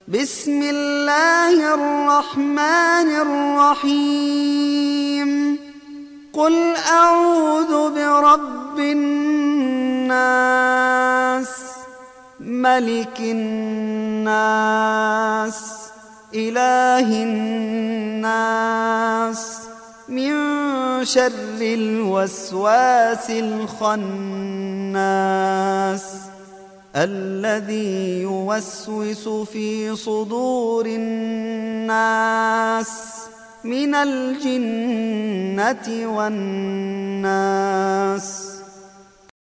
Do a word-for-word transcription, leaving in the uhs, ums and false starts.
بسم الله الرحمن الرحيم قل أعوذ برب الناس ملك الناس إله الناس من شر الوسواس الخناس الذي يوسوس في صدور الناس من الجنة والناس.